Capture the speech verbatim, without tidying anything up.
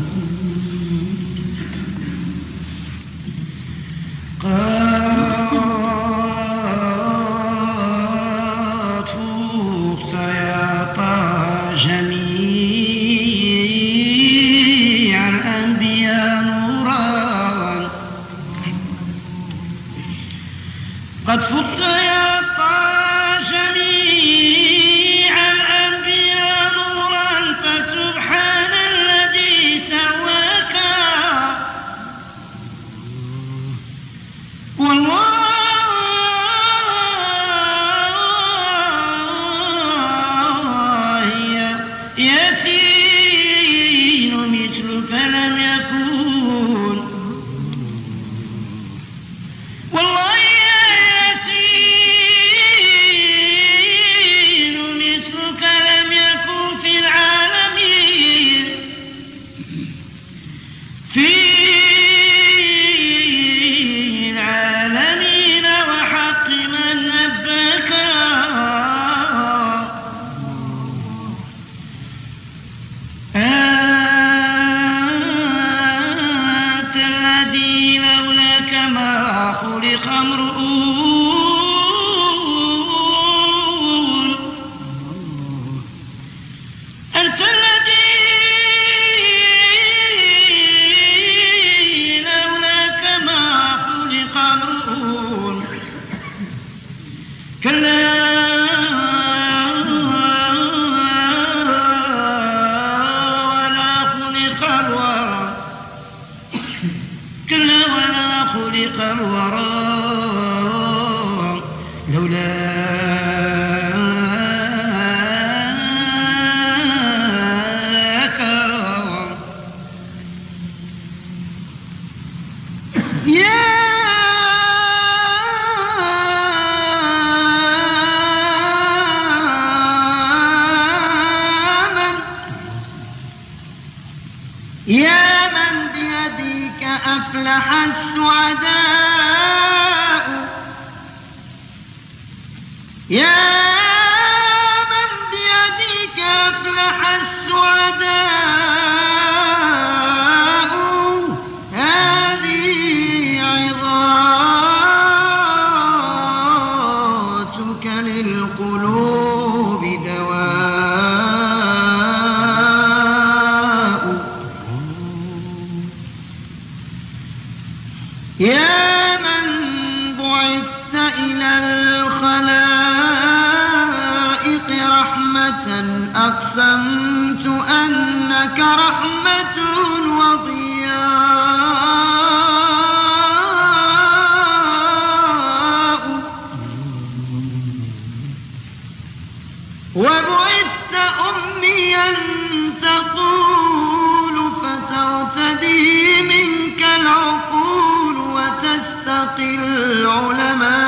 قد فزت يا طه جميع الأنبياء نورا فسبحان الذي سواك والله ياسين مثلك لم يكن والله خلق امرؤ أنت الذي لولاك ما خلق امرؤ كلا ولا خلق الورى كلا ولا خلق الورى لولاك يا من يا من بيديك أفلح السعداء يا من بيديك أفلح السعداء هذه عظاتك للقلوب دواء يا من بعثت إلى الخلائق رحمة أقسمت أنك رحمة وضياء وبعثت أميا تقول فترتدي منك العقول وتستقي العلماء